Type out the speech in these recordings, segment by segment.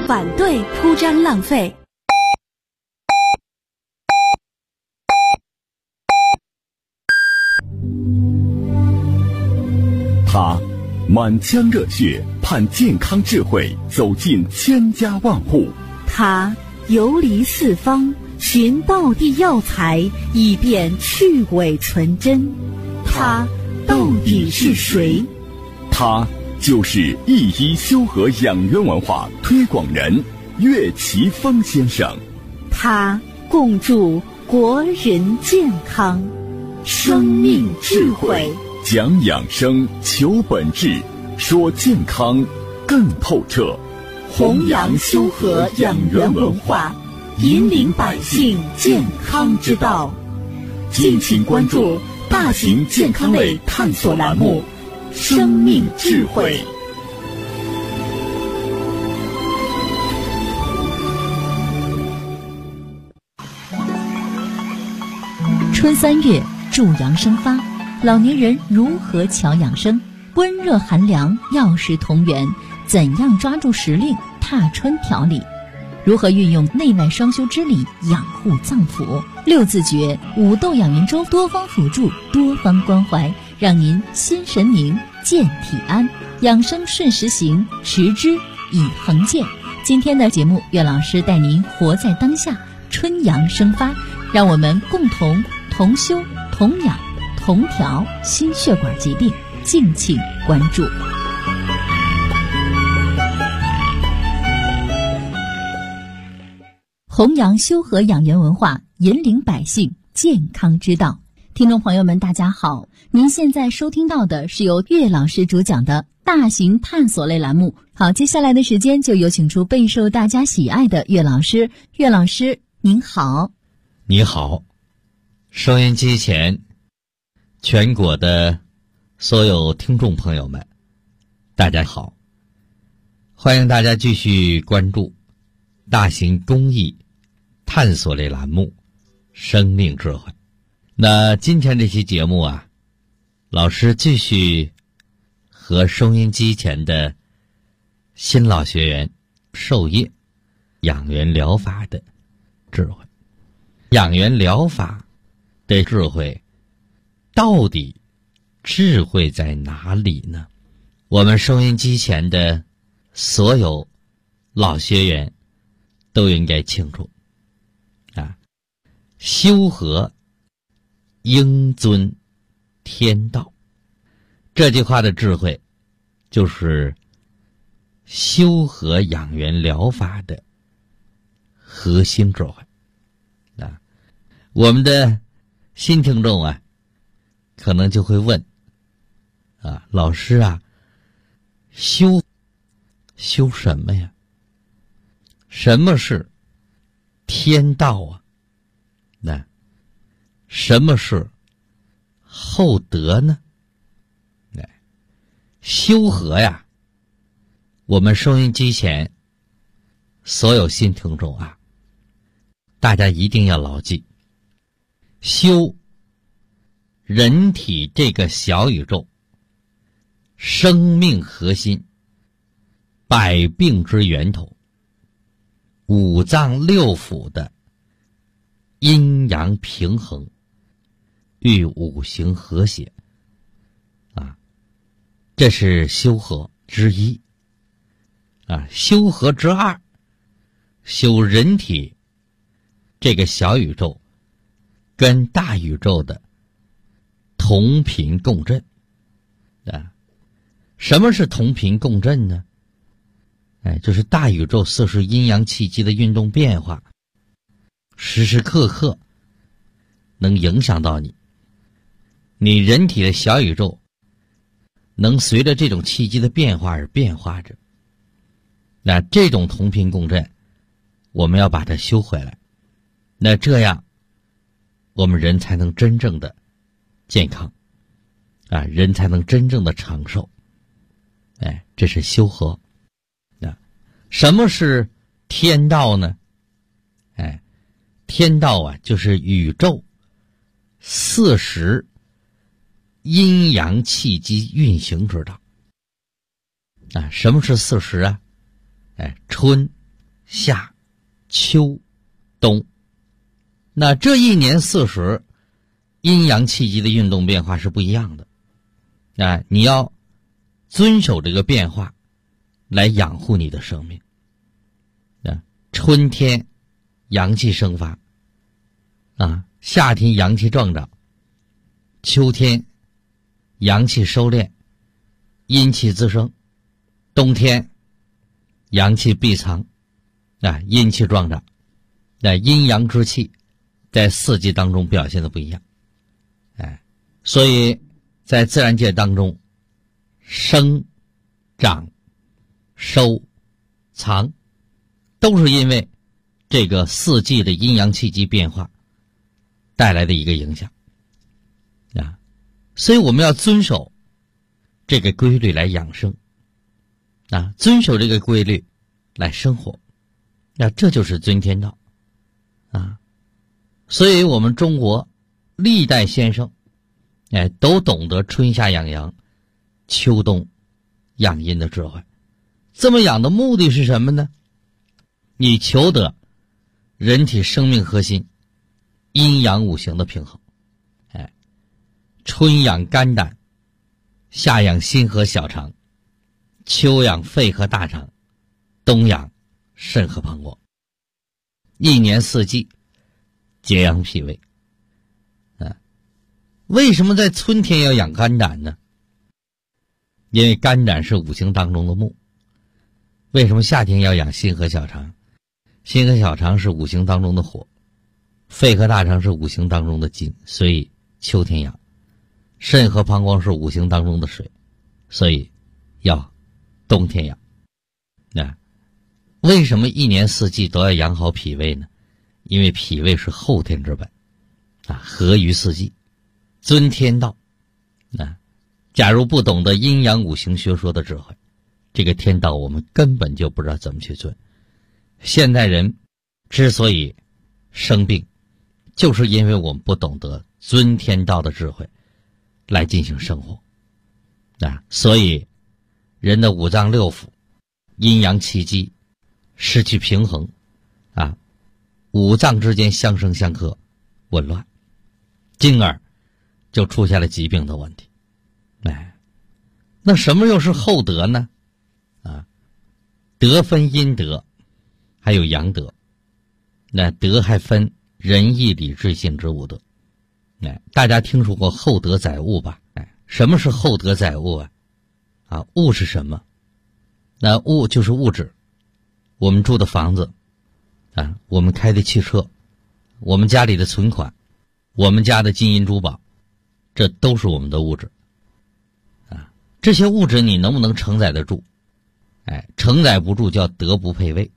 反对铺张浪费。 他满腔热血，盼健康智慧走进千家万户。 他游离四方，寻道地药材，以便去伪存真。他到底是谁？ 他就是一医修和养元文化推广人岳奇峰先生。 他共筑国人健康，生命智慧， 讲养生，求本质，说健康更透彻， 弘扬修和养元文化，引领百姓健康之道。敬请关注大型健康类探索栏目《生命智慧》。 春3月，助阳生发，老年人如何调养生？温热寒凉，药食同源，怎样抓住时令，踏春调理？如何运用内外双修之理养护脏腑？6字诀5豆养元粥，多方辅助，多方关怀，让您心神宁，健体安，养生顺时行，持之以恒健。今天的节目，岳老师带您活在当下，春阳生发，让我们共同同修、同养、同调心血管疾病，敬请关注。弘扬修和养元文化，引领百姓健康之道。听众朋友们，大家好，您现在收听到的是由岳老师主讲的大型探索类栏目。好，接下来的时间就有请出备受大家喜爱的岳老师。岳老师，您好。 你好，收音机前全国的所有听众朋友们，大家好，欢迎大家继续关注大型公益探索类栏目生命智慧。那今天这期节目啊，老师继续和收音机前的新老学员授业养元疗法的智慧。养元疗法的智慧到底智慧在哪里呢？我们收音机前的所有老学员都应该清楚啊，修和应遵天道，这句话的智慧就是修和养元疗法的核心智慧啊。我们的新听众啊，可能就会问啊，老师啊，修什么呀？什么是天道啊？那什么是厚德呢？修和呀，我们收音机前所有新听众啊，大家一定要牢记，修人体这个小宇宙生命核心，百病之源头，五脏六腑的阴阳平衡与五行和谐啊，这是修和之一啊。修和之二，修人体这个小宇宙跟大宇宙的同频共振啊。什么是同频共振呢？就是大宇宙色水阴阳气机的运动变化，时时刻刻能影响到你，你人体的小宇宙能随着这种气机的变化而变化着。那这种同频共振，我们要把它修回来，那这样我们人才能真正的健康啊，人才能真正的长寿。这是修和啊。什么是天道呢？天道啊，就是宇宙四时阴阳气机运行之道啊。什么是四时啊？春夏、秋、冬。那这一年四时阴阳气机的运动变化是不一样的。你要遵守这个变化来养护你的生命。春天阳气生发，夏天阳气壮长，秋天阳气收敛，阴气滋生，冬天阳气闭藏，阴气壮长。阴阳之气在四季当中表现的不一样。所以在自然界当中，生、长、收、藏都是因为这个四季的阴阳气机变化带来的一个影响。所以我们要遵守这个规律来养生，遵守这个规律来生活，这就是遵天道。所以我们中国历代先生都懂得春夏养阳、秋冬养阴的智慧。这么养的目的是什么呢？你求得人体生命核心阴阳五行的平衡。春养肝胆，夏养心和小肠，秋养肺和大肠，冬养肾和膀胱。一年四季节阳脾胃。为什么在春天要养肝胆呢？因为肝胆是五行当中的木。为什么夏天要养心和小肠？心和小肠是五行当中的火，肺和大肠是五行当中的金，所以秋天养。肾和膀胱是五行当中的水，所以要冬天养。为什么一年四季都要养好脾胃呢？因为脾胃是后天之本，合于四季，遵天道。假如不懂得阴阳五行学说的智慧，这个天道我们根本就不知道怎么去遵。现代人之所以生病，就是因为我们不懂得遵天道的智慧来进行生活。所以人的五脏六腑阴阳气机失去平衡，五脏之间相生相克，紊乱，进而就出现了疾病的问题。那什么又是厚德呢？德分阴德，还有阳德。德还分仁义礼智信之五德。大家听说过厚德载物吧？什么是厚德载物啊？物是什么？那物就是物质，我们住的房子，我们开的汽车，我们家里的存款，我们家的金银珠宝，这都是我们的物质。这些物质你能不能承载得住？承载不住叫德不配位。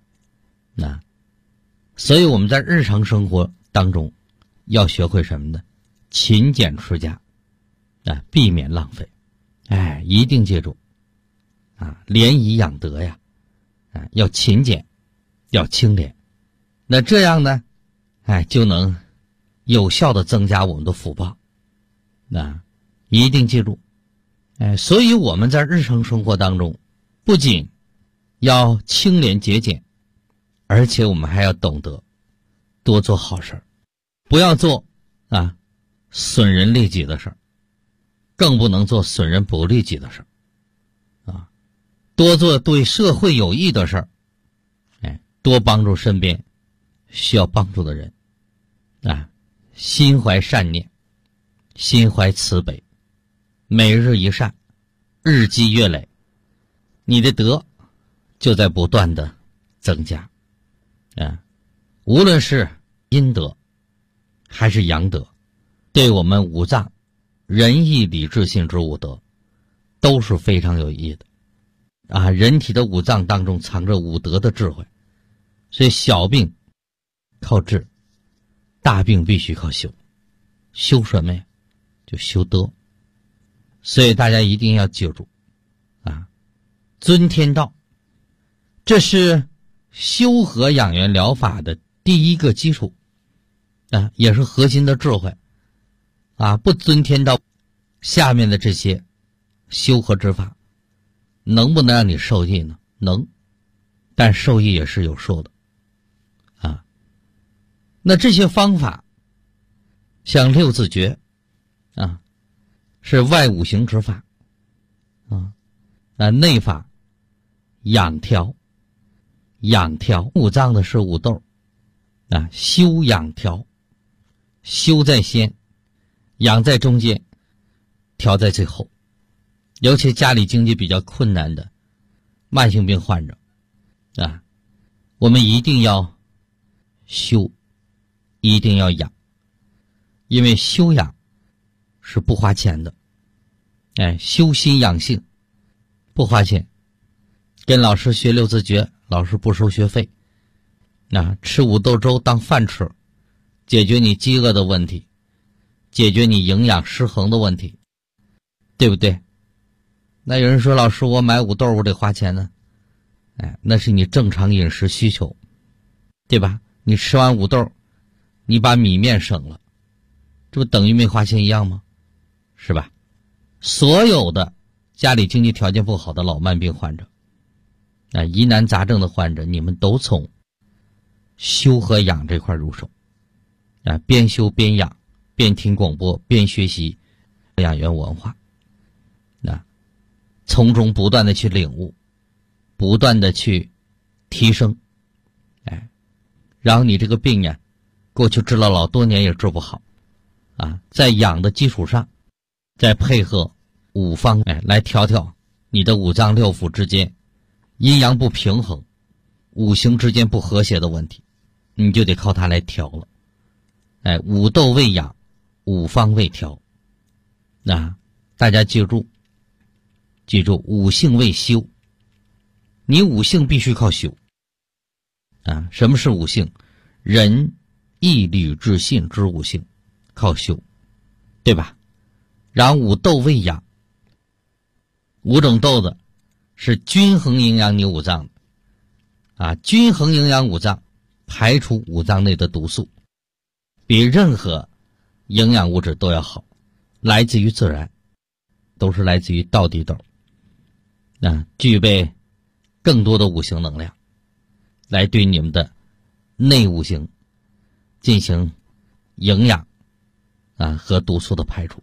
所以我们在日常生活当中要学会什么呢？勤俭持家，避免浪费。一定记住，廉以养德呀，要勤俭，要清廉。那这样呢，就能有效的增加我们的福报。一定记住。所以我们在日常生活当中，不仅要清廉节俭，而且我们还要懂得多做好事，不要做损人利己的事儿，更不能做损人不利己的事儿。多做对社会有益的事儿，多帮助身边需要帮助的人。心怀善念，心怀慈悲，每日一善，日积月累，你的德就在不断的增加。无论是阴德还是阳德，对我们五脏仁义礼智信之五德都是非常有意义的。人体的五脏当中藏着五德的智慧，所以小病靠治，大病必须靠修。修什么呀？就修德。所以大家一定要记住，遵天道，这是修和养元疗法的第一个基础，也是核心的智慧。不遵天道，下面的这些修和之法，能不能让你受益呢？能，但受益也是有数的。 那这些方法，像六字诀啊，是外五行之法内法养调，五脏的是五窦修养调，修在先，养在中间，调在最后。尤其家里经济比较困难的慢性病患者我们一定要修，一定要养，因为修养是不花钱的。修心养性不花钱，跟老师学六字诀，老师不收学费。吃五豆粥当饭吃，解决你饥饿的问题，解决你营养失衡的问题，对不对？那有人说，老师，我买五豆我得花钱呢。那是你正常饮食需求，对吧？你吃完五豆，你把米面省了，这不等于没花钱一样吗？是吧？所有的家里经济条件不好的老慢病患者疑难杂症的患者，你们都从修和养这块入手边修边养，边听广播边学习养元文化从中不断的去领悟，不断的去提升然后你这个病呀，过去治了老多年也治不好在养的基础上，再配合五方来调调你的五脏六腑之间阴阳不平衡，五行之间不和谐的问题，你就得靠它来调了。五斗为养，五方为调。大家记住，五性为修，你五性必须靠修什么是五性？仁义礼智信之五性，靠修，对吧？然后五斗为养，五种豆子是均衡营养你五脏的均衡营养五脏，排除五脏内的毒素，比任何营养物质都要好，来自于自然，都是来自于道地豆具备更多的五行能量，来对你们的内五行进行营养和毒素的排除。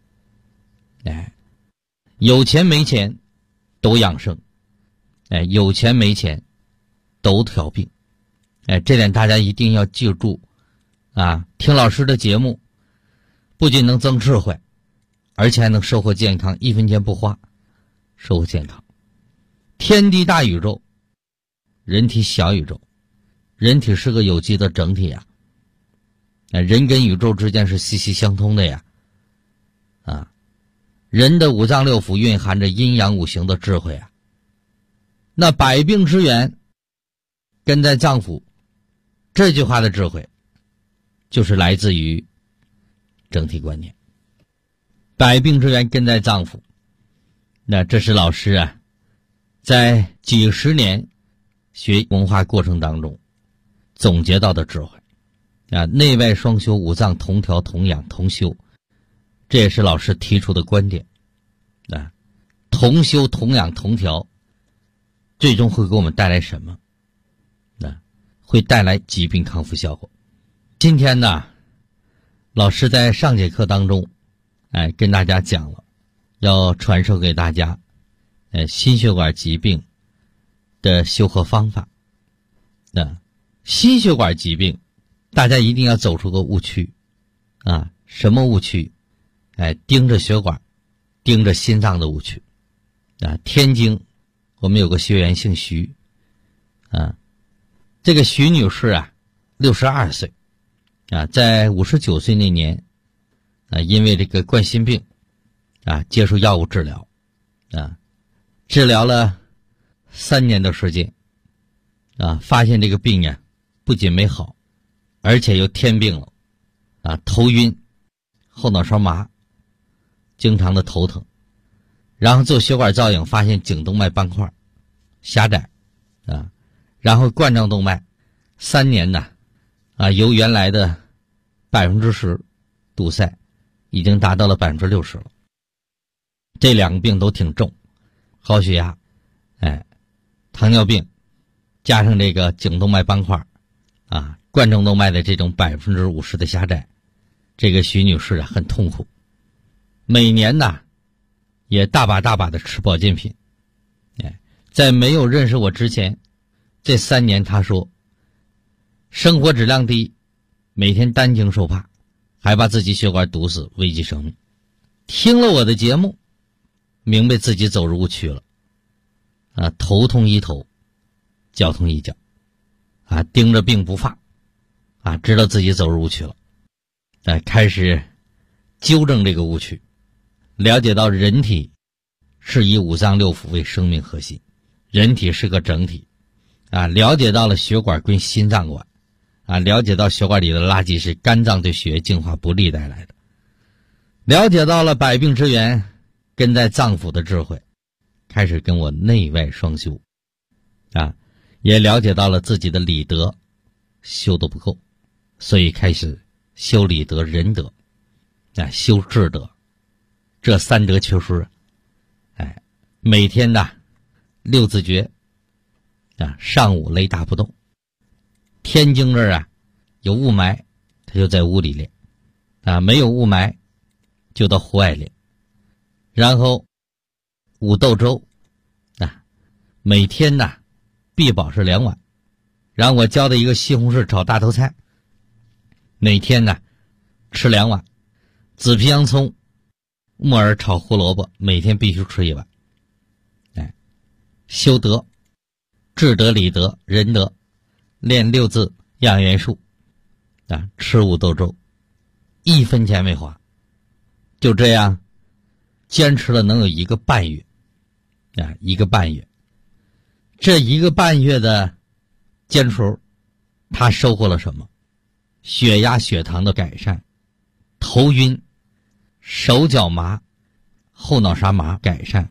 有钱没钱都养生，有钱没钱都调病。这点大家一定要记住听老师的节目不仅能增智慧，而且还能收获健康，1分钱不花，收获健康。天地大宇宙，人体小宇宙，人体是个有机的整体人跟宇宙之间是息息相通的人的五脏六腑蕴含着阴阳五行的智慧那百病之源根在脏腑，这句话的智慧就是来自于整体观念。百病之源根在脏腑，那这是老师在几十年学文化过程当中总结到的智慧内外双修，五脏同调同养同修，这也是老师提出的观点同修同养同调，最终会给我们带来什么？会带来疾病康复效果。今天呢，老师在上节课当中跟大家讲了，要传授给大家心血管疾病的修和方法。心血管疾病大家一定要走出个误区什么误区？盯着血管，盯着心脏的误区天津我们有个学员姓徐这个徐女士62岁在59岁那年因为这个冠心病接受药物治疗治疗了3年的时间发现这个病不仅没好，而且又添病了头晕，后脑勺麻，经常的头疼，然后做血管造影发现颈动脉斑块狭窄然后冠状动脉3年由原来的10%堵塞已经达到了60%了。这两个病都挺重，高血压糖尿病加上这个颈动脉斑块冠状动脉的这种50%的狭窄，这个徐女士很痛苦，每年也大把的吃保健品。在没有认识我之前，这3年她说生活质量低，每天担惊受怕，还把自己血管堵死，危及生命。听了我的节目，明白自己走入误区了，头痛医头，脚痛医脚，盯着病不放，知道自己走入误区了，开始纠正这个误区，了解到人体是以五脏六腑为生命核心，人体是个整体，了解到了血管归心脏管，了解到血管里的垃圾是肝脏对血液净化不利带来的，了解到了百病之源根在脏腑的智慧，开始跟我内外双修，也了解到了自己的理德修得不够，所以开始修理德仁德，修智德，这3德缺失，每天6字诀，上午雷打不动，天津这儿有雾霾，他就在屋里练，没有雾霾就到户外练，然后五豆粥，每天必保是2碗，然后我教的一个西红柿炒大头菜，每天吃2碗，紫皮洋葱木耳炒胡萝卜，每天必须吃1碗。修德，智德理德仁德，练6字养元术，吃五豆粥，1分钱没花，就这样坚持了能有1个半月，1个半月，这1个半月的坚持，他收获了什么？血压血糖的改善，头晕手脚麻后脑勺麻改善，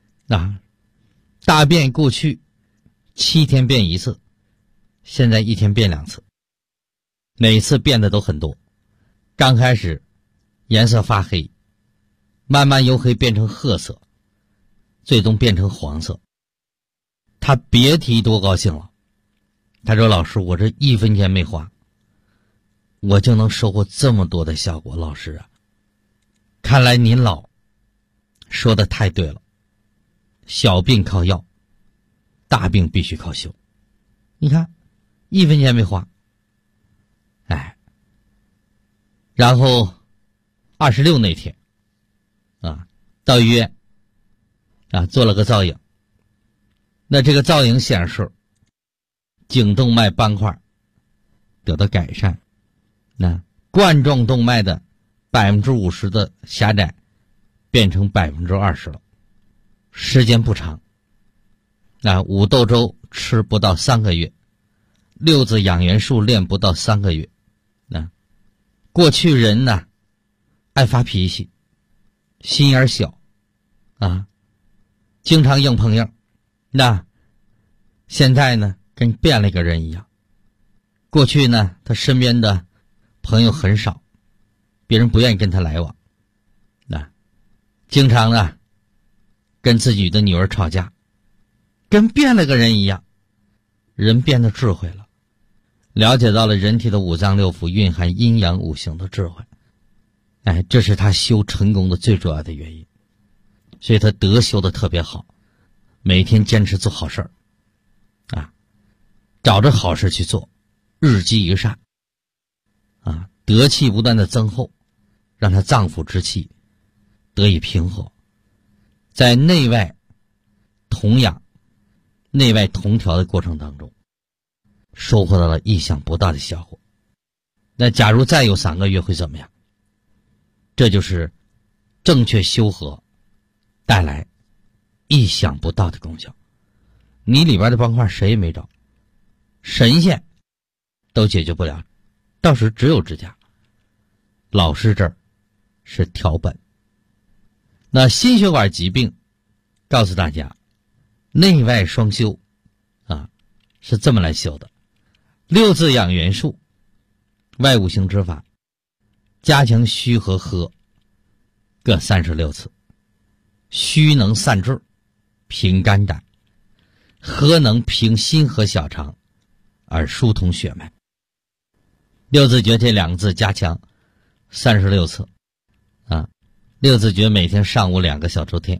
大便过去7天便1次，现在1天便2次，每次变的都很多，刚开始颜色发黑，慢慢由黑变成褐色，最终变成黄色。他别提多高兴了，他说老师，我这1分钱没花，我就能收获这么多的效果，老师看来您老说的太对了，小病靠药，大病必须靠修。你看1分钱没花，然后26那天到医院做了个造影，那这个造影显示颈动脉斑块得到改善，冠状动脉的50%的狭窄变成20%了，时间不长，五豆粥吃不到3个月，6字养元术练不到3个月，过去人爱发脾气，心眼小经常硬碰硬，现在跟变了一个人一样。过去他身边的朋友很少，别人不愿意跟他来往，经常跟自己的女儿吵架，跟变了个人一样。人变得智慧了，了解到了人体的五脏六腑蕴含阴阳五行的智慧，这是他修成功的最主要的原因。所以他德修的特别好，每天坚持做好事儿，找着好事去做，日积一善，德气不断的增厚，让他脏腑之气得以平和，在内外同养、内外同调的过程当中，收获到了意想不到的效果。那假如再有3个月会怎么样？这就是正确修和带来意想不到的功效。你里边的斑块谁也没找，神仙都解决不了，到时只有支架。老师这儿是调本。那心血管疾病告诉大家，内外双修是这么来修的：6字养元术，外五行之法，加强虚和和各36次。虚能散滞平肝胆，和能平心和小肠而疏通血脉。 六字诀这2个字加强36次啊，六字诀每天上午2个小周天，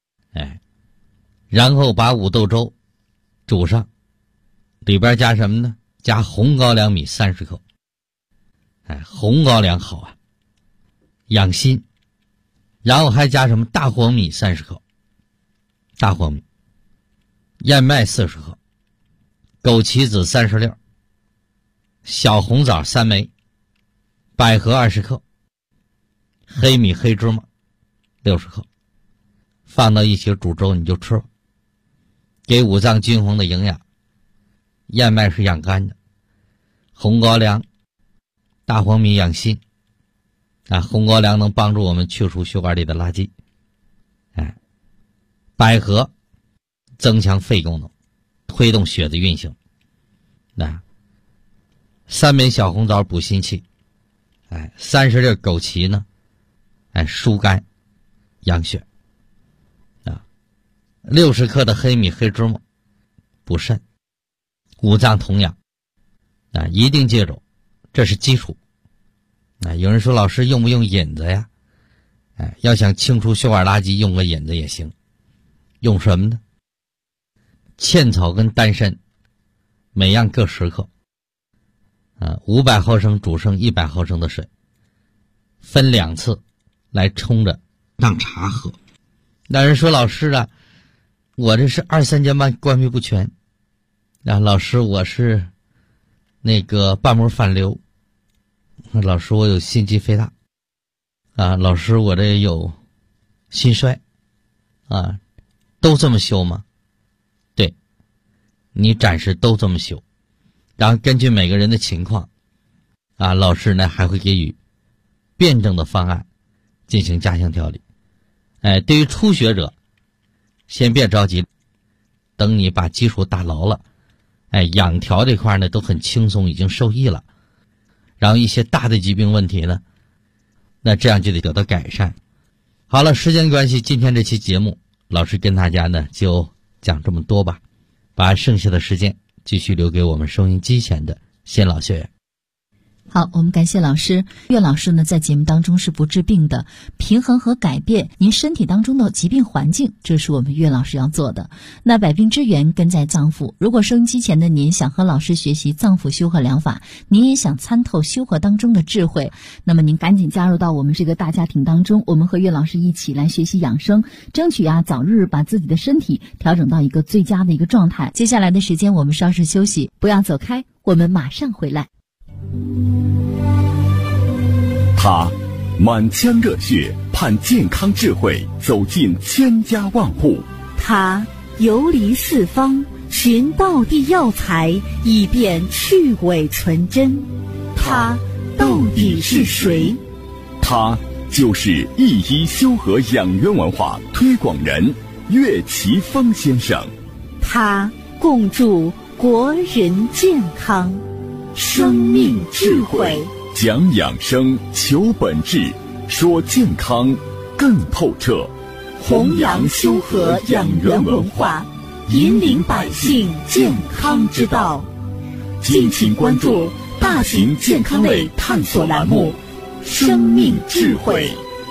然后把五豆粥煮上，里边加什么呢？加红高粱米30克。红高粱好啊，养心。然后还加什么？大黄米30克，大黄米，燕麦40克，枸杞子30粒，小红枣3枚，百合20克，黑米黑芝麻60克，放到一起煮粥你就吃了，给五脏均衡的营养。燕麦是养肝的，红高粱、大黄米养心红高粱能帮助我们去除血管里的垃圾，百合增强肺功能，推动血的运行，3枚小红枣补心气，30粒枸杞呢疏肝养血，60克的黑米黑芝麻补肾，五脏同养一定记住，这是基础。有人说老师用不用引子呀？要想清除血管垃圾，用个引子也行。用什么呢？茜草跟丹参每样各10克，500毫升煮剩100毫升的水，分2次来冲着当茶喝。那人说老师啊，我这是2、3间关闭不全老师我是那个瓣膜反流，老师我有心肌肥大老师我这有心衰都这么修吗？对，你暂时都这么修，然后根据每个人的情况老师呢还会给予辩证的方案进行加强调理。对于初学者先别着急，等你把基础打牢了养调这块呢都很轻松，已经受益了，然后一些大的疾病问题呢，那这样就得得到改善。好了，时间关系，今天这期节目老师跟大家呢就讲这么多吧，把剩下的时间继续留给我们收音机前的先老学员。 好，我们感谢老师。岳老师呢，在节目当中是不治病的，平衡和改变您身体当中的疾病环境，这是我们岳老师要做的。那百病之源根在脏腑，如果收音机前的您想和老师学习脏腑修和疗法，您也想参透修和当中的智慧，那么您赶紧加入到我们这个大家庭当中，我们和岳老师一起来学习养生，争取早日把自己的身体调整到一个最佳的一个状态。接下来的时间我们稍事休息，不要走开，我们马上回来。 他满腔热血盼健康智慧走进千家万户， 他游离四方寻道地药材以便去伪存真，他到底是谁？ 他就是一医修和养元文化推广人岳奇峰先生， 他共筑国人健康生命智慧， 讲养生求本质，说健康更透彻， 弘扬修和养元文化，引领百姓健康之道。敬请关注大型健康类探索栏目《生命智慧》。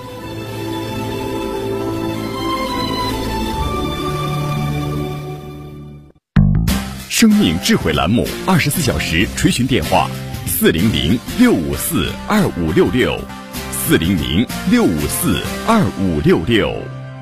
生命智慧栏目24小时垂询电话400-654-2566，400-654-2566。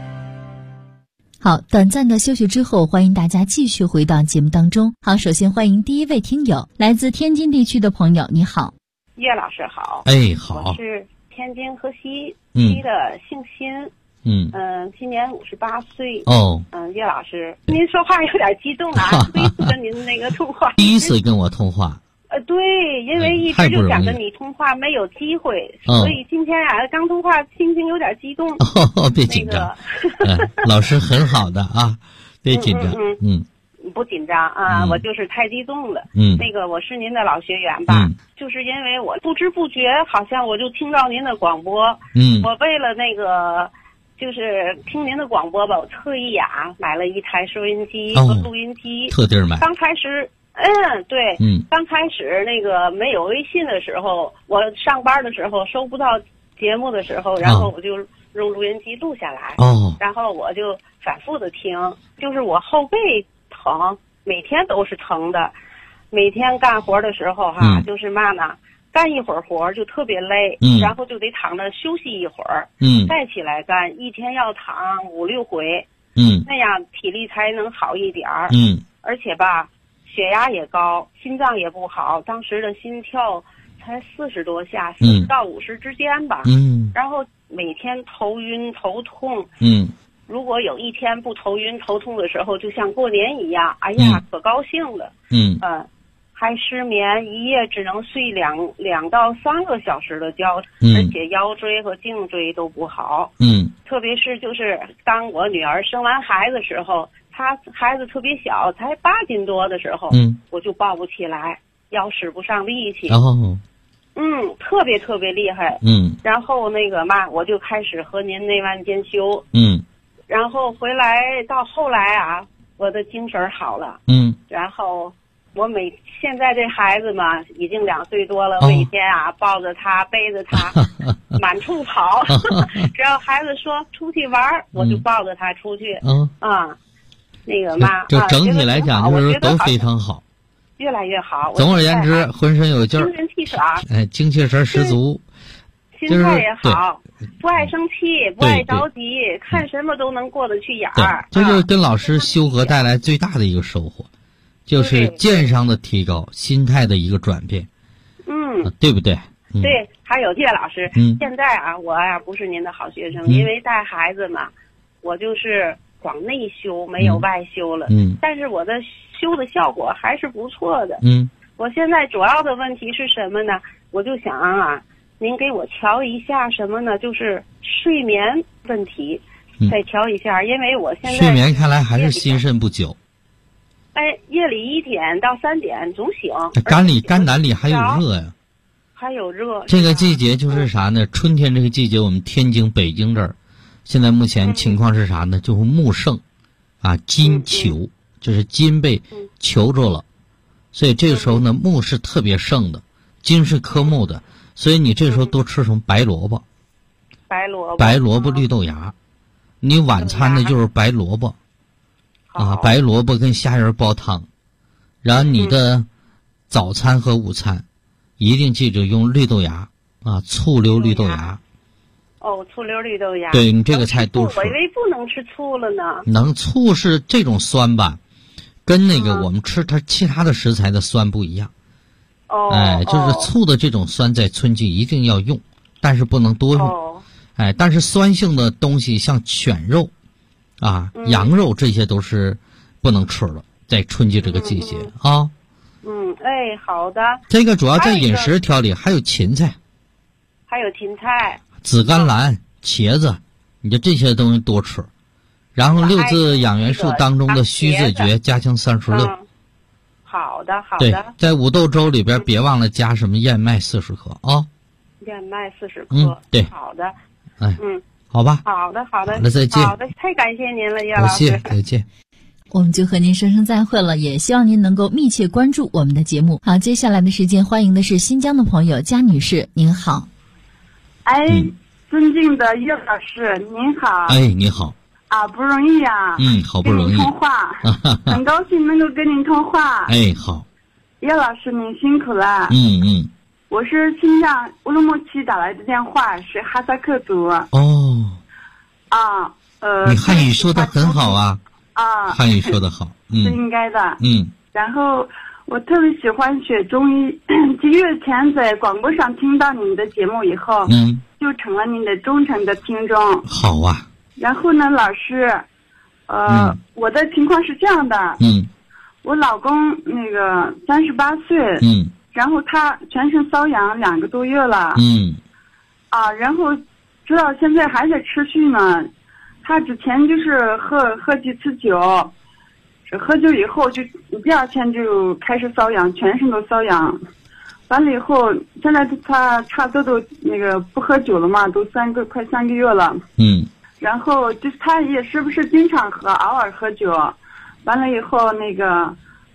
好，短暂的休息之后，欢迎大家继续回到节目当中。好，首先欢迎第一位听友，来自天津地区的朋友，你好。 岳老师好。 好。 我是天津河西区的姓辛。今年58岁。岳老师，您说话有点激动第一次跟您那个通话。 第一次跟我通话。 对，因为一直就想跟你通话，没有机会，所以今天刚通话，心情有点激动。 别紧张，老师很好的别紧张。 不紧张我就是太激动了。我是您的老学员吧，就是因为我不知不觉好像我就听到您的广播。我为了就是听您的广播吧，我特意买了一台收音机和录音机。 特地买。 刚开始对，刚开始那个没有微信的时候，我上班的时候收不到节目的时候，然后我就用录音机录下来，然后我就反复的听，就是我后背疼，每天都是疼的，每天干活的时候就是嘛呢，干一会儿活就特别累，然后就得躺着休息一会儿，再起来干，一天要躺5、6回，那样体力才能好一点儿，而且吧，血压也高，心脏也不好，当时的心跳才40多下，40到50之间吧，然后每天头晕头痛，如果有一天不头晕头痛的时候，就像过年一样，哎呀，可高兴了，还失眠，一夜只能睡2到3个小时的觉，而且腰椎和颈椎都不好，特别是就是当我女儿生完孩子的时候，她孩子特别小，才8斤多的时候，我就抱不起来，腰使不上力气，特别特别厉害，然后那个嘛，我就开始和您内外兼修，然后回来到后来啊，我的精神好了，然后我现在这孩子嘛，已经2岁多了，每天啊抱着他背着他满处跑，只要孩子说出去玩，我就抱着他出去，那个嘛， 就整体来讲就是都非常好， 越来越好。 总而言之，浑身有劲儿， 精神气爽， 精气神十足， 心态也好，不爱生气，不爱着急，看什么都能过得去眼儿。 这就是跟老师修和带来最大的一个收获，就是健商的提高，心态的一个转变，对不对？ 对，还有谢老师，现在啊，我呀不是您的好学生，因为带孩子嘛，我就是光内修，没有外修了，但是我的修的效果还是不错的，我现在主要的问题是什么呢？我就想啊，您给我调一下什么呢？就是睡眠问题，再调一下，因为我现在睡眠看来还是心肾不久。 夜里1点到3点总醒， 肝胆里还有热呀， 还有热。 这个季节就是啥呢？春天这个季节，我们天津、北京这儿，现在目前情况是啥呢？就是木盛，金囚，就是金被囚住了，所以这个时候呢，木是特别盛的，金是克木的，所以你这时候多吃什么白萝卜，绿豆芽，你晚餐呢就是白萝卜。白萝卜跟虾仁煲汤，然后你的早餐和午餐一定记着用绿豆芽醋溜绿豆芽。 醋溜绿豆芽。 对，你这个菜多吃。 我以为不能吃醋了呢。 能，醋是这种酸吧，跟那个我们吃它其他的食材的酸不一样。就是醋的这种酸在春季一定要用，但是不能多用。但是酸性的东西像犬肉。羊肉这些都是不能吃的，在春季这个季节啊。 好的。 这个主要在饮食调理，还有芹菜，紫甘蓝、茄子，你就这些东西多吃。然后6字养元素当中的虚字诀加强36。 好的。 对，在五豆粥里边别忘了加什么燕麦40克啊。 燕麦40克。 对。 好的。 好吧。 好的， 那再见。 好的，太感谢您了，叶老师。 再见。 我们就和您说声再会了，也希望您能够密切关注我们的节目。好，接下来的时间，欢迎的是新疆的朋友佳女士，您好。 尊敬的叶老师，您好。 你好。 不容易呀。 好不容易。 跟您通话，很高兴能够跟您通话。 好。 叶老师，您辛苦了。我是新疆乌鲁木齐打来的电话，是哈萨克族。 你汉语说得很好啊。汉语说得好。 是应该的。然后我特别喜欢学中医，几个月前在广播上听到您的节目以后，就成了您的忠诚的听众。 好啊。 然后呢，老师，我的情况是这样的。我老公那个38岁。然后他全身瘙痒2个多月了。然后直到现在还在持续呢。他之前就是喝几次酒，喝酒以后就第2天就开始瘙痒，全身都瘙痒。完了以后，现在他差不多都那个不喝酒了嘛，都快3个月了。然后就是他也是不是经常喝，偶尔喝酒。完了以后那个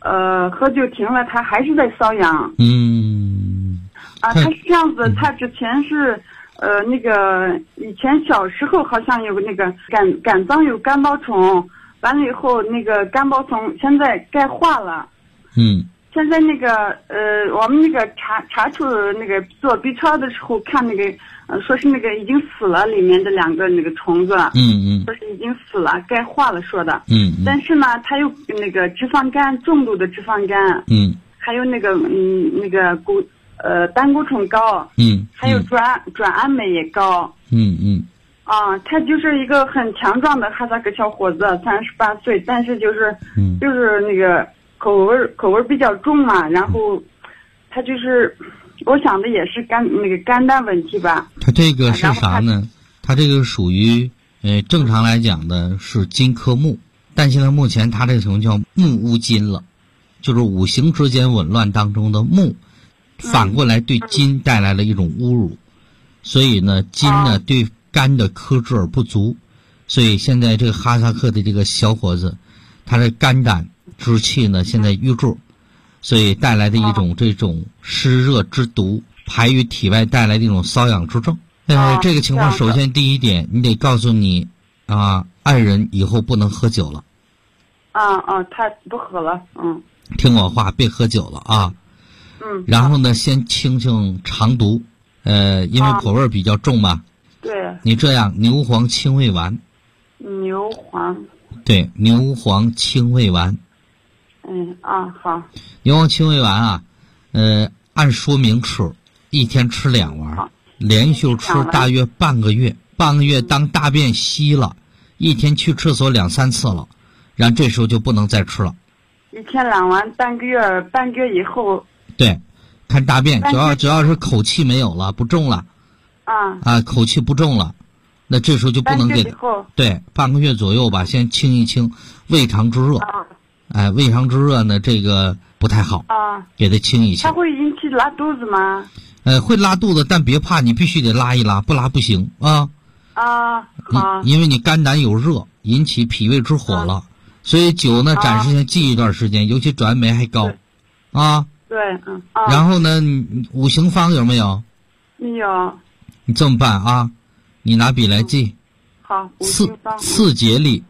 喝酒停了，他还是在瘙痒。他是这样子，他之前是那个以前小时候好像有那个肝脏有干包虫，完了以后那个干包虫现在钙化了。现在那个我们那个查出那个做 B 超的时候看那个说是那个已经死了，里面的2个那个虫子。说是已经死了，钙化了说的。但是呢，它有那个脂肪肝，重度的脂肪肝。还有那个那个胆固醇高。还有转氨酶也高。他就是一个很强壮的哈萨克小伙子，38岁，但是就是那个口味比较重嘛，然后他就是我想的也是肝胆问题吧。 他这个是啥呢？他这个属于正常来讲的是金克木，但现在目前他这个情况叫木乌金了，就是五行之间紊乱当中的木，反过来对金带来了一种侮辱，所以呢金呢对肝的克制而不足，所以现在这个哈萨克的这个小伙子，他的肝胆之气呢现在郁滞，所以带来的一种这种湿热之毒排于体外带来的一种瘙痒之症。这个情况首先第一点，你得告诉你爱人以后不能喝酒了。 他不喝了。 听我话，别喝酒了啊。然后呢，先清清肠毒，因为口味比较重嘛。 对。 你这样，牛黄清胃丸。 牛黄。 对，牛黄清胃丸。 好。 牛黄清胃丸按说明吃，一天吃2丸，连续吃大约半个月。半个月当大便稀了，一天去厕所2-3次了，然后这时候就不能再吃了。 一天2丸，半个月以后。 对，看大便，只要是口气没有了，不重了。口气不重了，那这时候就不能给。对，半个月左右吧，先清一清胃肠之热。胃肠之热呢，这个不太好。给它清一清。 它会引起拉肚子吗？ 会拉肚子，但别怕，你必须得拉一拉，不拉不行啊。因为你肝胆有热，引起脾胃之火了，所以酒呢暂时先忌一段时间，尤其转氨酶还高。 对。 然后呢，你五行方有没有？ 没有。 你这么办啊？你拿笔来记。 好。 次节力。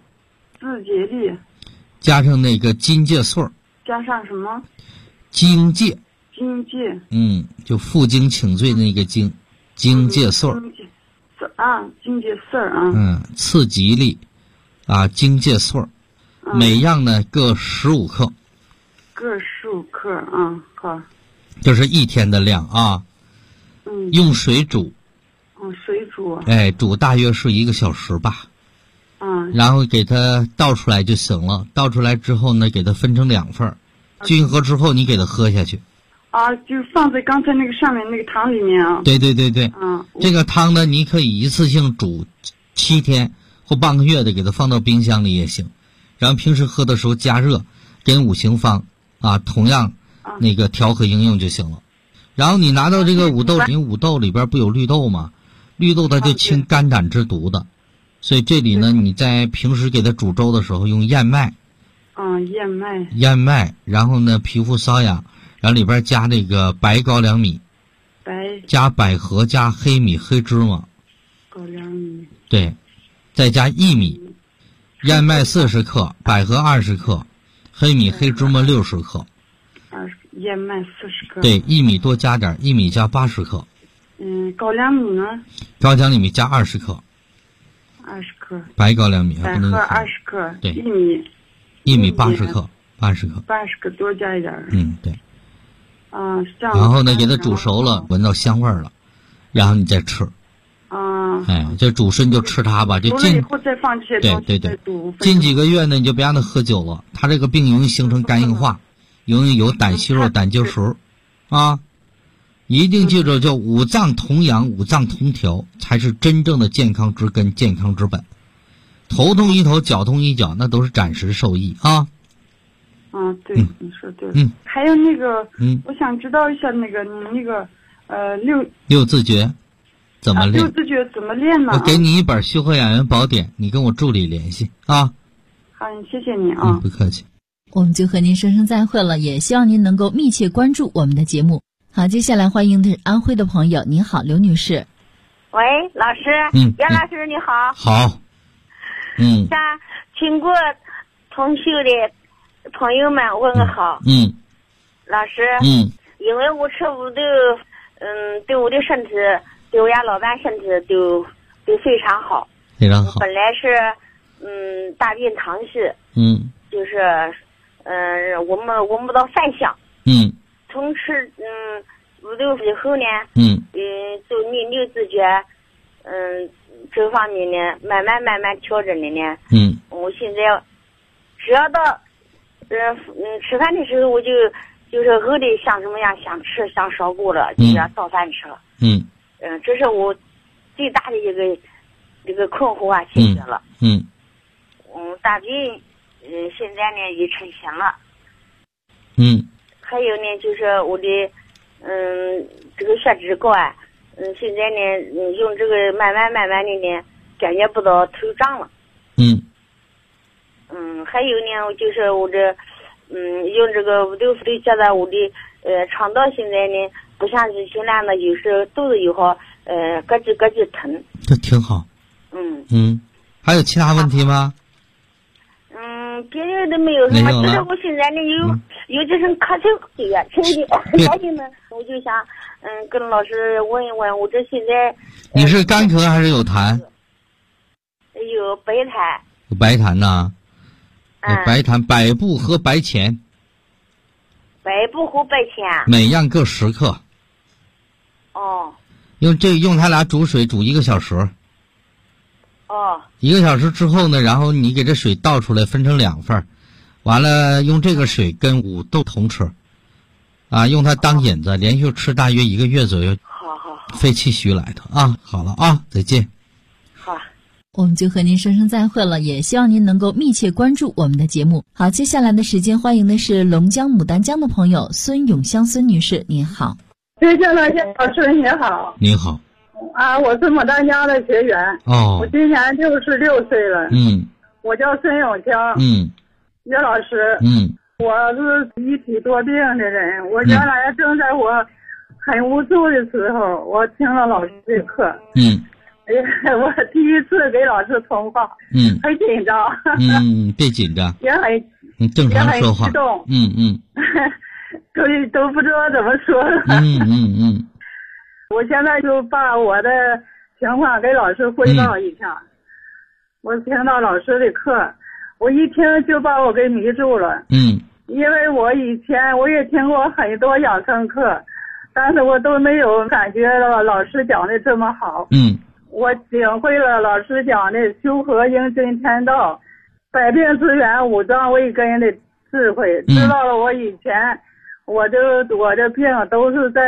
加上那个荆芥穗儿。 加上什么？ 荆芥。就负荆请罪那个荆芥穗儿。 荆芥穗儿。 次吉利荆芥穗儿，每样呢各15克。 各15克。好。 这是一天的量啊。用水煮。 水煮。 煮大约是1个小时吧。然后给它倒出来就行了。倒出来之后呢，给它分成2份，均衡之后你给它喝下去。 就放在刚才那个上面那个汤里面啊。 对。这个汤呢，你可以一次性煮7天或半个月的，给它放到冰箱里也行。然后平时喝的时候加热，跟五行方同样那个调和应用就行了。然后你拿到这个五豆，因为五豆里边不有绿豆吗？绿豆它就清肝胆之毒的，所以这里呢，你在平时给它煮粥的时候用燕麦。燕麦，然后呢皮肤瘙痒，然后里边加那个白高粱米，加百合，加黑米、黑芝麻。 高粱米。对， 再加薏米，燕麦40克，百合20克，黑米、黑芝麻60克。 燕麦40克。 对，薏米多加点，薏米加80克。 高粱米呢？ 高粱米加20克。 20克。 白高粱米百合20克。 对。 薏米80克。 80克多加一点。 对。 是这样。 然后呢，给它煮熟了，闻到香味了，然后你再吃。这煮熟你就吃它吧，就以后再放这些东西。 对。近几个月呢，你就别让它喝酒了，它这个病容易形成肝硬化，容易有胆息肉、胆结石一定记住，叫五脏同养、五脏同调，才是真正的健康之根、健康之本。头痛一头，脚痛一脚，那都是暂时受益对，你说对了。还有那个，我想知道一下那个你那个六字诀怎么练？ 六字诀怎么练呢？ 我给你一本《修和养元宝典》，你跟我助理联系啊。 好，谢谢你啊。 不客气。 我们就和您说声再会了，也希望您能够密切关注我们的节目。好，接下来欢迎的是安徽的朋友，您好，刘女士。 喂，老师，袁老师你好。 好。 向全国同修的朋友们问个好。老师，因为我吃我对我的身体，对我家老伴身体都非常好。 非常好。 本来是大便溏稀。就是我们到饭香。从吃5-6岁后呢，就你自觉，这方面呢，慢慢调整的呢。我现在只要到吃饭的时候，我就是饿的像什么样，想吃想烧锅了，就要早饭吃了。这是我最大的一个困惑啊，解决了。大便现在呢也成型了。还有呢，就是我的这个血脂高啊，现在呢用这个慢慢的呢，感觉不到头胀了。还有呢，就是我的用这个5-6岁的觉得我的肠道现在呢不像之前那样的，有时肚子又好咯吱疼。 这挺好。还有其他问题吗？ 别的都没有什么，就是我现在呢有这种咳嗽呀，成天呢，我就想跟老师问一问，我这现在你是干咳还是有痰？ 有白痰。 有白痰呐？白痰，百部和白钱。 百部和白钱。 每样各10克。用它俩煮水煮1个小时。1个小时之后呢，然后你给这水倒出来，分成2份，完了用这个水跟5豆同吃，用它当引子，连续吃大约1个月左右。 好。 肺气虚来的啊，好了啊，再见。 好， 我们就和您说声再会了，也希望您能够密切关注我们的节目。好，接下来的时间欢迎的是龙江牡丹江的朋友孙永香孙女士，您好。 谢谢老师，你好。 您好。 我是牡丹江的学员。我今年66岁了。我叫孙永香。岳老师。我是一体多病的人。我原来正在我很无助的时候，我听了老师的课。我第一次给老师通话。很紧张。 别紧张。 也很正常说话。 也很激动。都不知道怎么说了。我现在就把我的情况给老师汇报一下。我听到老师的课，我一听就把我给迷住了。因为我以前我也听过很多养生课，但是我都没有感觉到老师讲的这么好。我领会了老师讲的修和应真天道，百病之源五脏未根的智慧，知道了我以前我的病都是在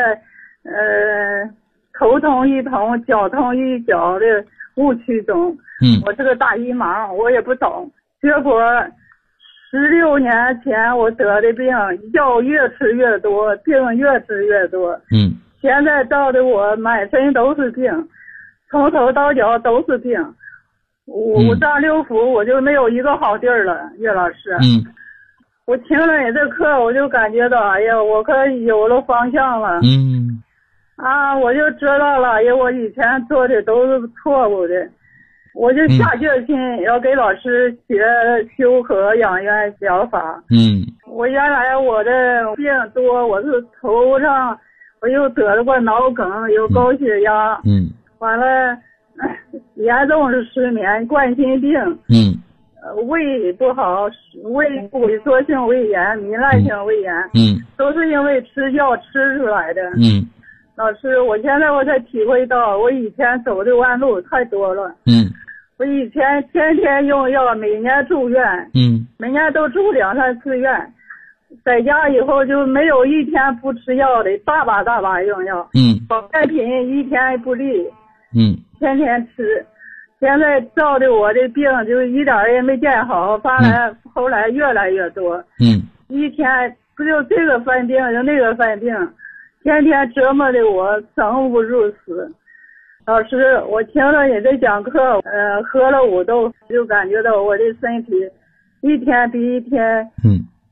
头痛一痛，脚痛一脚的误区中。我这个大姨妈我也不懂，结果16年前我得的病，药越吃越多，病越治越多。现在到的我满身都是病，从头到脚都是病。5脏6腑我就没有一个好地儿了，岳老师。我听了你这课，我就感觉到，哎呀，我可有了方向了。我就知道了，因为我以前做的都是错误的，我就下决心要给老师学修和养元疗法。我原来我的病多，我是头上我又得了过脑梗，有高血压。完了严重是失眠、冠心病。胃不好，胃萎缩性胃炎、糜烂性胃炎。都是因为吃药吃出来的。老师，我现在我才体会到，我以前走的弯路太多了。我以前天天用药，每年住院。每年都住2-3次院，在家以后就没有一天不吃药的，大把用药。保健品一天不离。天天吃。现在照的我的病就一点也没见好，后来越来越多。一天不就这个犯病就那个犯病，天天折磨的我生不如死。老师，我听了你的讲课，喝了5豆，就感觉到我的身体一天比一天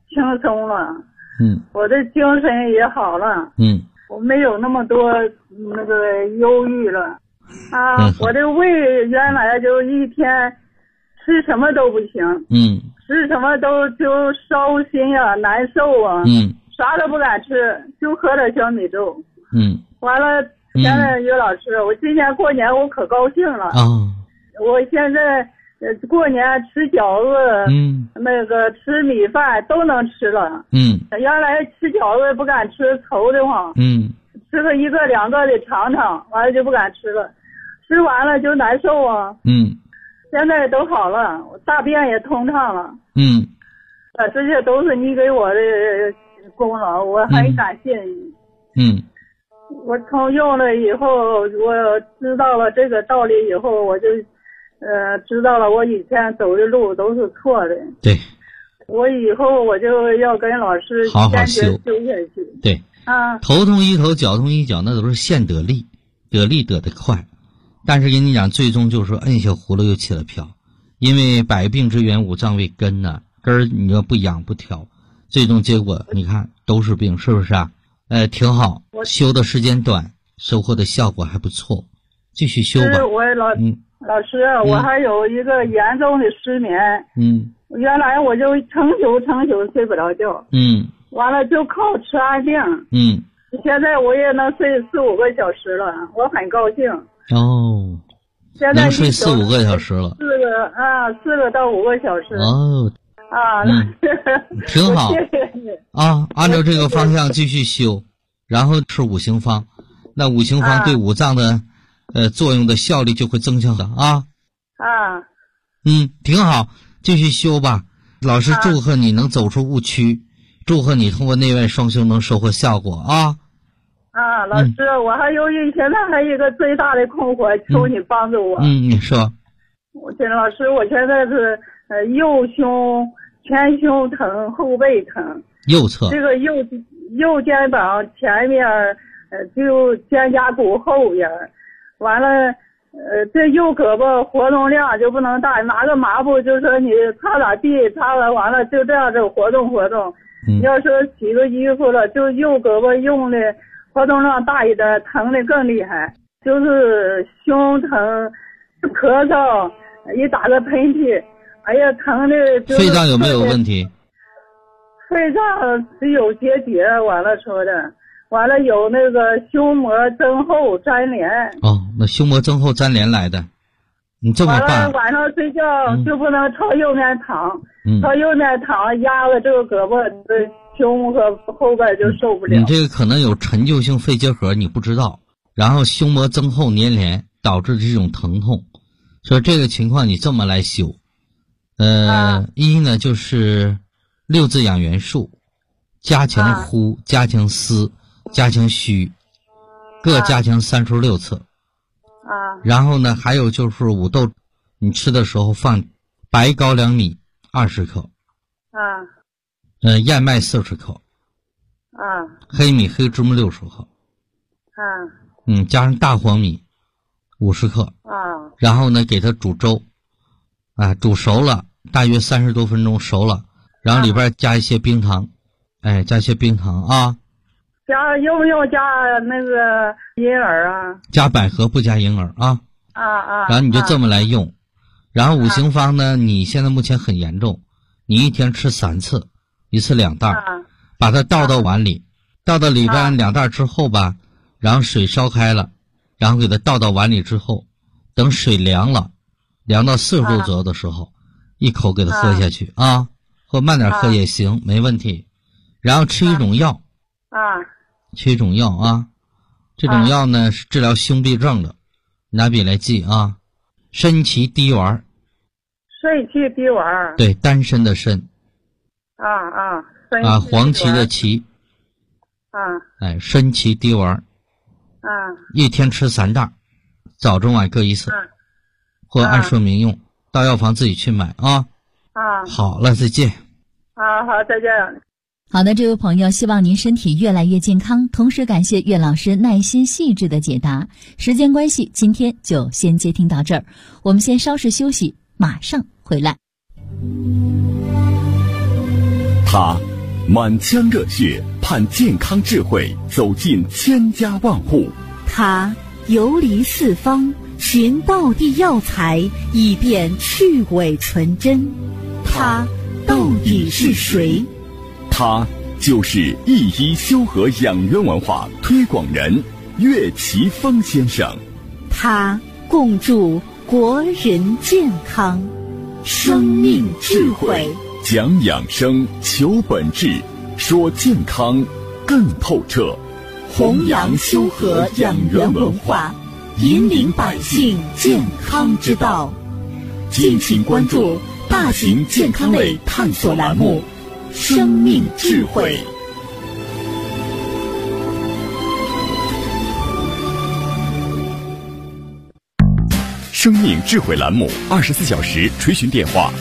轻松了，我的精神也好了，我没有那么多那个忧郁了，我的胃原来就一天吃什么都不行，吃什么都就烧心啊，难受啊，啥都不敢吃，就喝点小米粥，完了，现在于老师，我今年过年我可高兴了，我现在过年吃饺子，那个吃米饭都能吃了，原来吃饺子不敢吃，稠的慌，吃个一个两个得尝尝，完了就不敢吃了，吃完了就难受啊，现在都好了，我大便也通畅了，这些都是你给我的功劳，我很感谢你，我从用了以后，我知道了这个道理以后，我就知道了我以前走的路都是错的。 对， 我以后我就要跟老师好好修下去。 对，头痛医头，脚痛医脚，那都是现得利，得利得得快。但是跟你讲，最终就是摁下葫芦又起了瓢，因为百病之源五脏为根呢，根儿你要不养不调，最终结果你看都是病，是不是啊？挺好，修的时间短，收获的效果还不错，继续修吧。 老师，我还有一个严重的失眠，原来我就成宿睡不着觉，完了就靠吃安定，现在我也能睡4-5个小时了，我很高兴。现在能睡4-5个小时了 ，4个到5个小时。 挺好。 谢谢你按照这个方向继续修，然后吃五行方，那五行方对五脏的作用的效力就会增强的挺好，继续修吧。老师祝贺你能走出误区，祝贺你通过内外双修能收获效果老师，我现在还有一个最大的困惑，求你帮助我。 你说。 老师，我现在是右胸前胸疼，后背疼， 右侧这个右肩膀前面就肩胛骨后边，完了这右胳膊活动量就不能大，拿个抹布就说你擦擦地，擦了完了就这样子活动。要说洗个衣服了，就右胳膊用的活动量大一点，疼的更厉害，就是胸疼、咳嗽，一打个喷嚏，哎呀，疼的就是。 肺脏有没有问题？ 肺脏只有结节，完了说的。完了有那个胸膜增厚粘连。 那胸膜增厚粘连来的，你这么办？ 完了晚上睡觉就不能朝右面躺，朝右面躺压了这个胳膊，胸和后边就受不了。 你这个可能有陈旧性肺结核，你不知道，然后胸膜增厚粘连导致这种疼痛，所以这个情况你这么来修。一呢就是6字养元术，加强呼，加强思，加强虚，各加强36次。然后呢，还有就是五豆，你吃的时候放白高粱米20克，燕麦40克，黑米黑芝麻60克，加上大黄米50克，然后呢给它煮粥，煮熟了，大约30多分钟熟了，然后里边加一些冰糖，加一些冰糖用不用加那个银耳加百合不加银耳然后你就这么来用，然后五行方呢，你现在目前很严重，你一天吃3次，一次2袋，把它倒到碗里，倒到里边2袋之后吧，然后水烧开了，然后给它倒到碗里之后，等水凉了，凉到40度左右的时候，一口给它喝下去或慢点喝也行，没问题。然后吃一种药吃一种药这种药呢是治疗胸痹症的，拿笔来记参芪滴丸。 参芪滴丸， 对，单身的参黄芪的芪参芪滴丸一天吃3袋，早中晚各1次，或按说明用，到药房自己去买好了，再见。 好，再见。 好的，这位朋友，希望您身体越来越健康，同时感谢岳老师耐心细致的解答。时间关系，今天就先接听到这儿，我们先稍事休息，马上回来。 他满腔热血盼健康智慧走进千家万户。 他游离四方寻道地药材，以便去伪存真。他到底是谁？ 他就是一医修和养元文化推广人岳奇峰先生。 他共筑国人健康，生命智慧， 讲养生，求本质，说健康更透彻， 弘扬修和养元文化，引领百姓健康之道。敬请关注大型健康类探索栏目《生命智慧》。 生命智慧栏目24小时垂询电话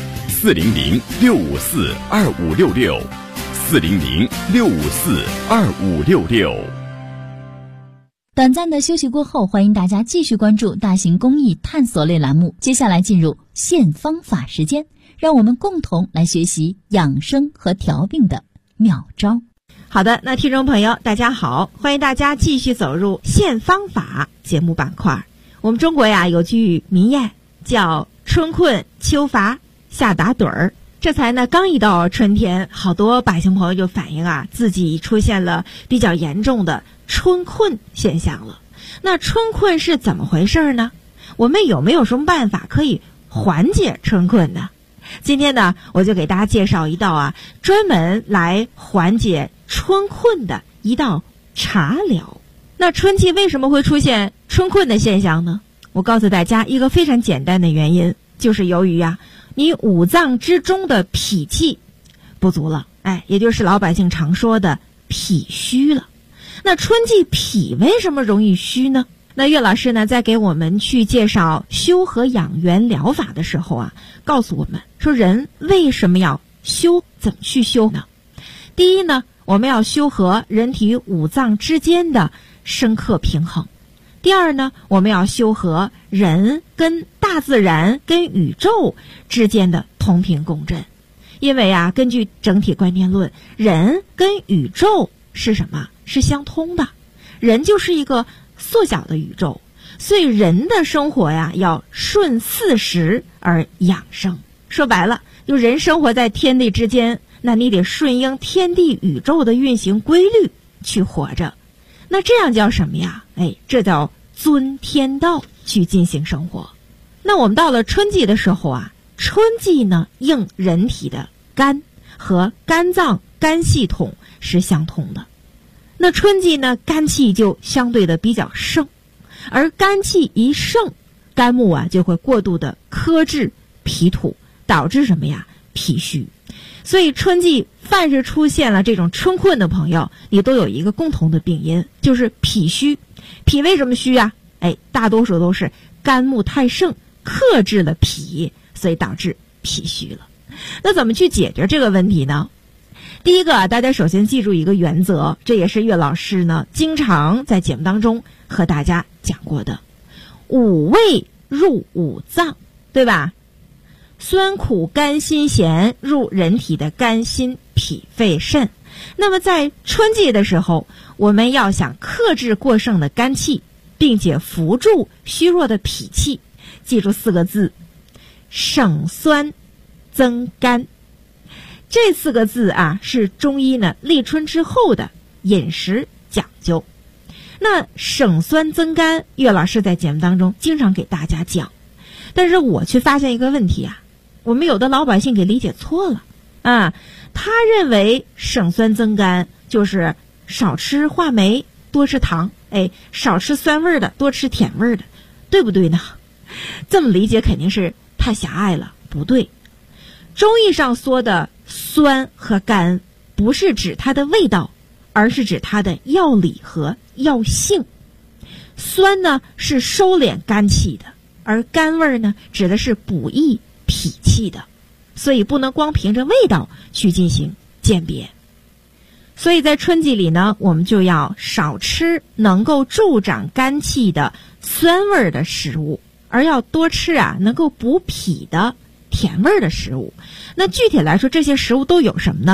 ：400-654-2566，400-654-2566。 短暂的休息过后，欢迎大家继续关注大型公益探索类栏目。接下来进入现方法时间，让我们共同来学习养生和调病的妙招。 好的，那听众朋友大家好，欢迎大家继续走入现方法节目板块。我们中国呀有句民谚叫春困秋乏夏打盹儿。这才呢刚一到春天，好多百姓朋友就反映啊自己出现了比较严重的春困现象了。那春困是怎么回事呢？我们有没有什么办法可以缓解春困呢？今天呢我就给大家介绍一道啊专门来缓解春困的一道茶疗。那春季为什么会出现春困的现象呢？我告诉大家一个非常简单的原因，就是由于你五脏之中的脾气不足了，也就是老百姓常说的脾虚了。那春季脾为什么容易虚呢？那岳老师呢在给我们去介绍修和养元疗法的时候告诉我们说，人为什么要修，怎么去修呢？第一呢，我们要修和人体五脏之间的生克平衡。第二呢，我们要修和人跟大自然跟宇宙之间的同频共振。因为根据整体观念论，人跟宇宙是什么？是相通的。人就是一个缩小的宇宙，所以人的生活要顺四时而养生。说白了，就人生活在天地之间，那你得顺应天地宇宙的运行规律去活着。那这样叫什么呀？这叫遵天道去进行生活。那我们到了春季的时候春季呢应人体的肝和肝脏肝系统是相通的。那春季呢肝气就相对的比较盛，而肝气一盛，肝木就会过度的克制脾土，导致什么呀？脾虚。所以春季凡是出现了这种春困的朋友，你都有一个共同的病因，就是脾虚。脾为什么虚大多数都是肝木太盛克制了脾，所以导致脾虚了。那怎么去解决这个问题呢？第一个大家首先记住一个原则，这也是岳老师呢经常在节目当中和大家讲过的，五味入五脏，对吧？酸苦甘辛咸入人体的肝心脾肺肾。那么在春季的时候，我们要想克制过剩的肝气，并且扶助虚弱的脾气，记住4个字：省酸增甘。这4个字是中医呢立春之后的饮食讲究。那省酸增甘，岳老师在节目当中经常给大家讲，但是我却发现一个问题我们有的老百姓给理解错了他认为省酸增甘就是少吃话梅多吃糖，少吃酸味的多吃甜味的，对不对呢？这么理解肯定是太狭隘了，不对。中医上说的酸和甘不是指它的味道，而是指它的药理和药性。酸呢是收敛肝气的，而甘味呢指的是补益脾气的，所以不能光凭着味道去进行鉴别。所以在春季里呢，我们就要少吃能够助长肝气的酸味的食物，而要多吃能够补脾的甜味的食物。那具体来说，这些食物都有什么呢？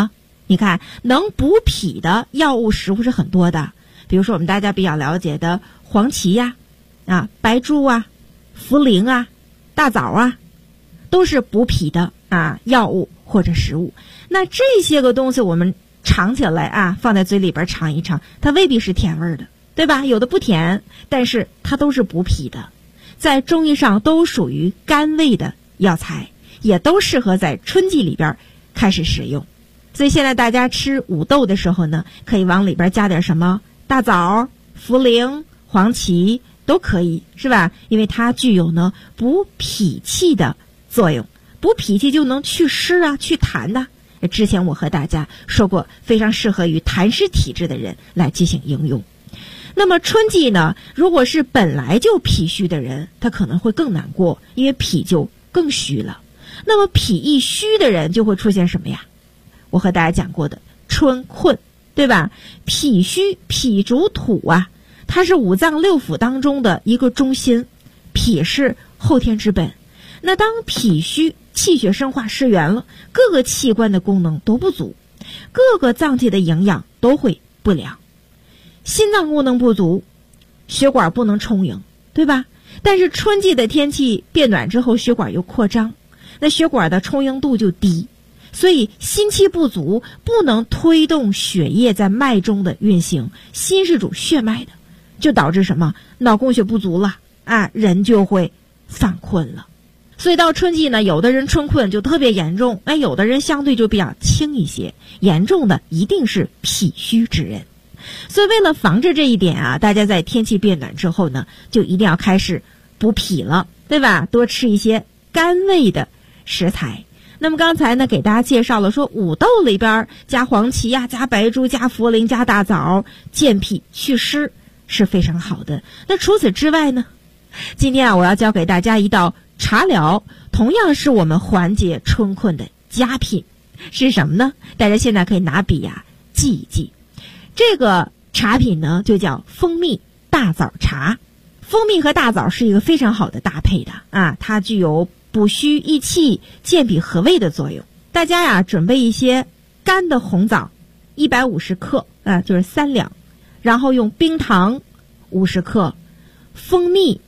你看，能补脾的药物食物是很多的，比如说我们大家比较了解的黄芪呀、白术啊、茯苓啊、大枣啊，都是补脾的药物或者食物。那这些个东西我们尝起来放在嘴里边尝一尝，它未必是甜味的，对吧？有的不甜，但是它都是补脾的，在中医上都属于甘味的药材，也都适合在春季里边开始使用。所以现在大家吃五豆的时候呢，可以往里边加点什么大枣、茯苓、黄芪都可以，是吧？因为它具有呢补脾气的作用，补脾气就能祛湿啊、祛痰的。之前我和大家说过，非常适合于痰湿体质的人来进行应用。那么春季呢，如果是本来就脾虚的人，他可能会更难过，因为脾就更虚了。那么脾一虚的人就会出现什么呀？我和大家讲过的春困，对吧？脾虚，脾主土啊，它是五脏六腑当中的一个中心，脾是后天之本。那当脾虚，气血生化失源了，各个器官的功能都不足，各个脏器的营养都会不良。心脏功能不足，血管不能充盈，对吧？但是春季的天气变暖之后，血管又扩张，那血管的充盈度就低，所以心气不足，不能推动血液在脉中的运行。心是主血脉的，就导致什么？脑供血不足了人就会犯困了。所以到春季呢，有的人春困就特别严重，有的人相对就比较轻一些，严重的一定是脾虚之人。所以为了防止这一点大家在天气变暖之后呢，就一定要开始补脾了，对吧？多吃一些甘味的食材。那么刚才呢，给大家介绍了说五豆里边加黄芪加白术、加茯苓、加大枣，健脾祛湿是非常好的。那除此之外呢，今天我要教给大家一道茶疗，同样是我们缓解春困的佳品，是什么呢？大家现在可以拿笔记一记。这个茶品呢就叫蜂蜜大枣茶。蜂蜜和大枣是一个非常好的搭配的它具有补虚益气、健脾和胃的作用。大家准备一些干的红枣150克就是3两，然后用冰糖50克，蜂蜜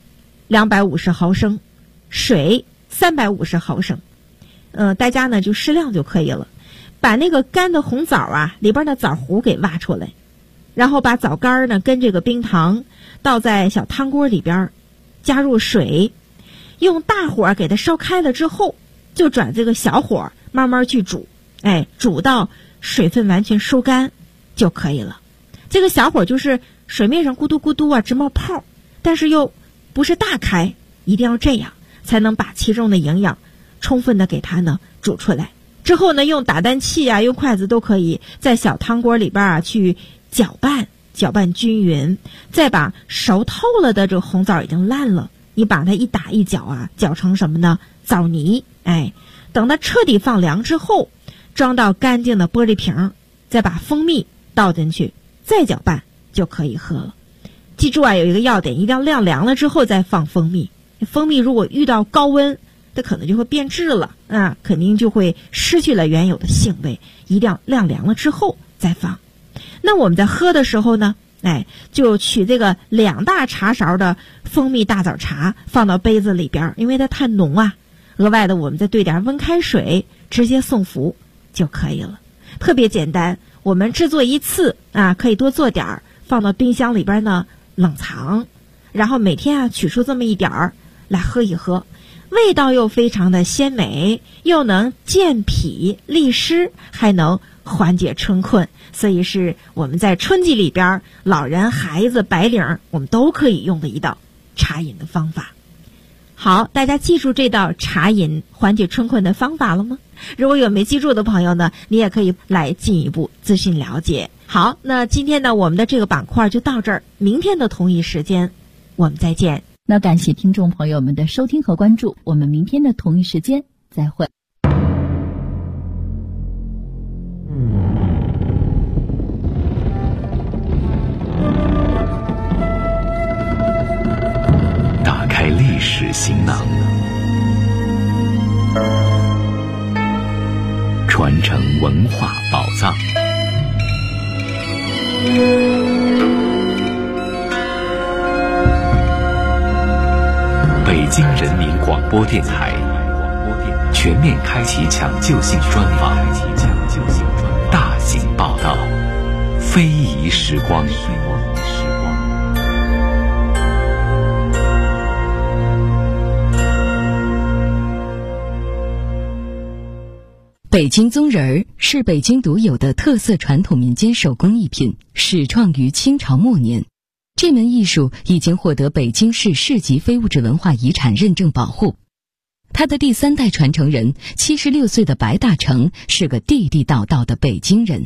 250毫升，水350毫升，大家呢就适量就可以了。把那个干的红枣里边的枣核给挖出来，然后把枣干呢跟这个冰糖倒在小汤锅里边，加入水，用大火给它烧开了之后，就转这个小火慢慢去煮，煮到水分完全收干就可以了。这个小火就是水面上咕嘟咕嘟直冒泡，但是又不是大开，一定要这样才能把其中的营养充分的给它呢煮出来。之后呢，用打蛋器用筷子都可以在小汤锅里边去搅拌均匀，再把熟透了的这个红枣已经烂了，你把它一打一搅搅成什么呢？枣泥。等它彻底放凉之后，装到干净的玻璃瓶，再把蜂蜜倒进去，再搅拌就可以喝了。记住有一个要点，一定要晾凉了之后再放蜂蜜。蜂蜜如果遇到高温，它可能就会变质了肯定就会失去了原有的性味，一定要晾凉了之后再放。那我们在喝的时候呢，就取这个2大茶勺的蜂蜜大枣茶放到杯子里边，因为它太浓额外的我们再兑点温开水，直接送服就可以了。特别简单，我们制作一次可以多做点，放到冰箱里边呢冷藏，然后每天取出这么一点来喝一喝，味道又非常的鲜美，又能健脾利湿，还能缓解春困，所以是我们在春季里边老人、孩子、白领我们都可以用的一道茶饮的方法。好，大家记住这道茶饮缓解春困的方法了吗？如果有没记住的朋友呢，你也可以来进一步咨询了解。好，那今天呢我们的这个板块就到这儿，明天的同一时间我们再见。 那感谢听众朋友们的收听和关注，我们明天的同一时间再会。 打开历史行囊，传承文化宝藏。 北京人民广播电台全面开启抢救性专访，大型报道，非遗时光。 北京宗人儿是北京独有的特色传统民间手工艺品，始创于清朝末年。这门艺术已经获得北京市市级非物质文化遗产认证保护。他的第3代传承人76岁的白大成是个地地道道的北京人。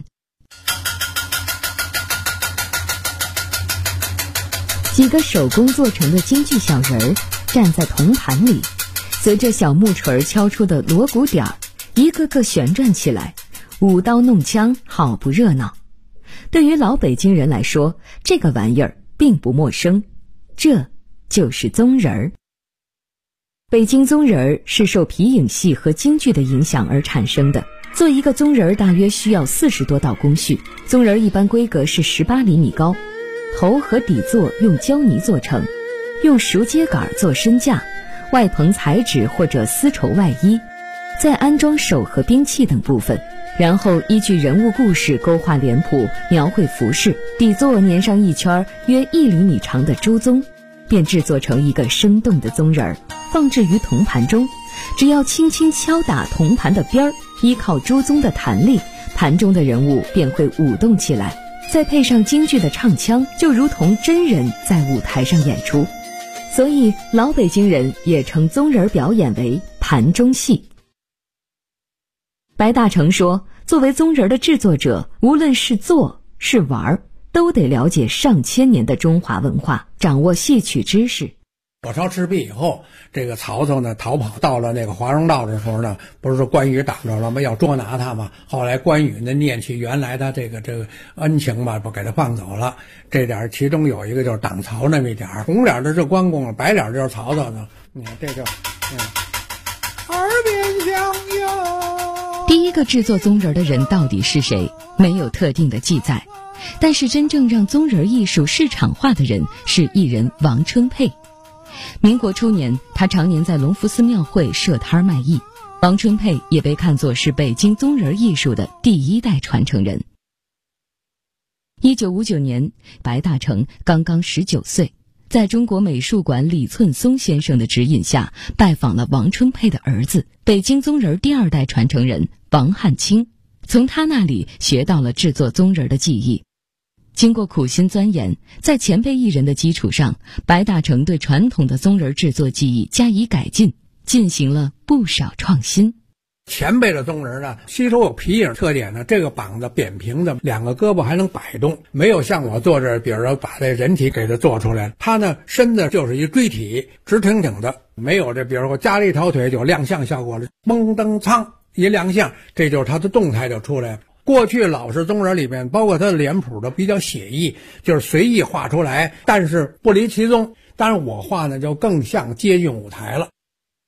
几个手工做成的京剧小人儿站在铜盘里，随着小木锤敲出的锣鼓点儿，一个个旋转起来，舞刀弄枪，好不热闹。对于老北京人来说，这个玩意儿并不陌生，这就是宗人儿。北京宗人儿是受皮影戏和京剧的影响而产生的。做一个宗人儿大约需要40多道工序，宗人儿一般规格是18厘米高，头和底座用胶泥做成，用熟秸秆做身架，外棚彩纸或者丝绸外衣，再安装手和兵器等部分，然后依据人物故事勾画脸谱，描绘服饰，底座粘上一圈约1厘米长的朱宗，便制作成一个生动的宗人儿，放置于铜盘中。只要轻轻敲打铜盘的边儿，依靠朱宗的弹力，盘中的人物便会舞动起来，再配上京剧的唱腔，就如同真人在舞台上演出。所以老北京人也称宗人表演为盘中戏。白大成说，作为宗人的制作者，无论是做是玩，都得了解上千年的中华文化，掌握戏曲知识。 火烧赤壁以后，这个曹操呢逃跑到了那个华容道的时候呢，不是说关羽挡着了吗？要捉拿他嘛。后来关羽呢念起原来他这个恩情嘛，不给他放走了。这点其中有一个就是挡曹那么一点，红脸的是关公，白脸就是曹操呢。你看这就耳边响哟。 第一个制作宗人的人到底是谁？没有特定的记载，但是真正让宗人艺术市场化的人是艺人王春佩。民国初年，他常年在隆福寺庙会设摊卖艺。王春佩也被看作是北京宗人艺术的第1代传承人。1959年，白大成刚刚19岁，在中国美术馆李寸松先生的指引下，拜访了王春佩的儿子，北京宗人第2代传承人王汉卿，从他那里学到了制作宗人的技艺。经过苦心钻研，在前辈艺人的基础上，白大成对传统的宗人制作技艺加以改进，进行了不少创新。 前辈的宗人呢，吸收有皮影特点呢，这个膀子扁平的，2个胳膊还能摆动，没有像我做这，比如说把这人体给它做出来，他呢身子就是一锥体，直挺挺的，没有这比如说加了一条腿就亮相效果了，嘣噔苍一亮相，这就是他的动态就出来了。过去老式宗人里面，包括他的脸谱的比较写意，就是随意画出来，但是不离其宗。当然我画呢就更像接近舞台了。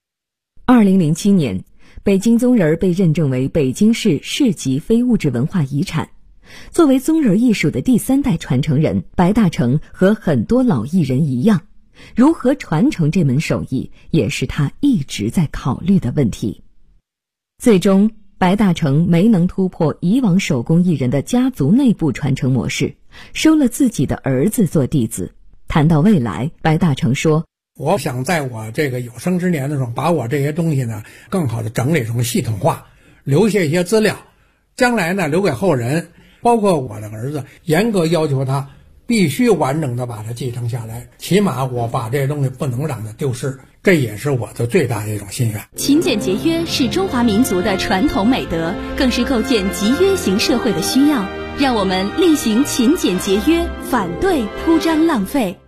2007年，北京宗人被认证为北京市市级非物质文化遗产。作为宗人艺术的第3代传承人，白大成和很多老艺人一样，如何传承这门手艺，也是他一直在考虑的问题。最终白大成没能突破以往手工艺人的家族内部传承模式，收了自己的儿子做弟子。谈到未来，白大成说， 我想在我这个有生之年的时候，把我这些东西呢更好的整理成系统化，留下一些资料，将来呢留给后人，包括我的儿子，严格要求他必须完整的把它继承下来，起码我把这些东西不能让它丢失，这也是我的最大的一种心愿。 勤俭节约是中华民族的传统美德，更是构建集约型社会的需要。让我们厉行勤俭节约，反对铺张浪费。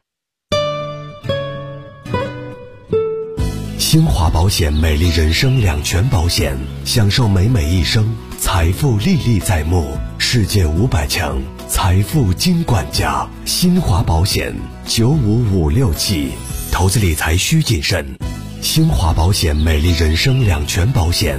新华保险美丽人生两全保险，享受美美一生，财富历历在目，世界500强，财富金管家。新华保险95567，投资理财需谨慎。新华保险美丽人生两全保险。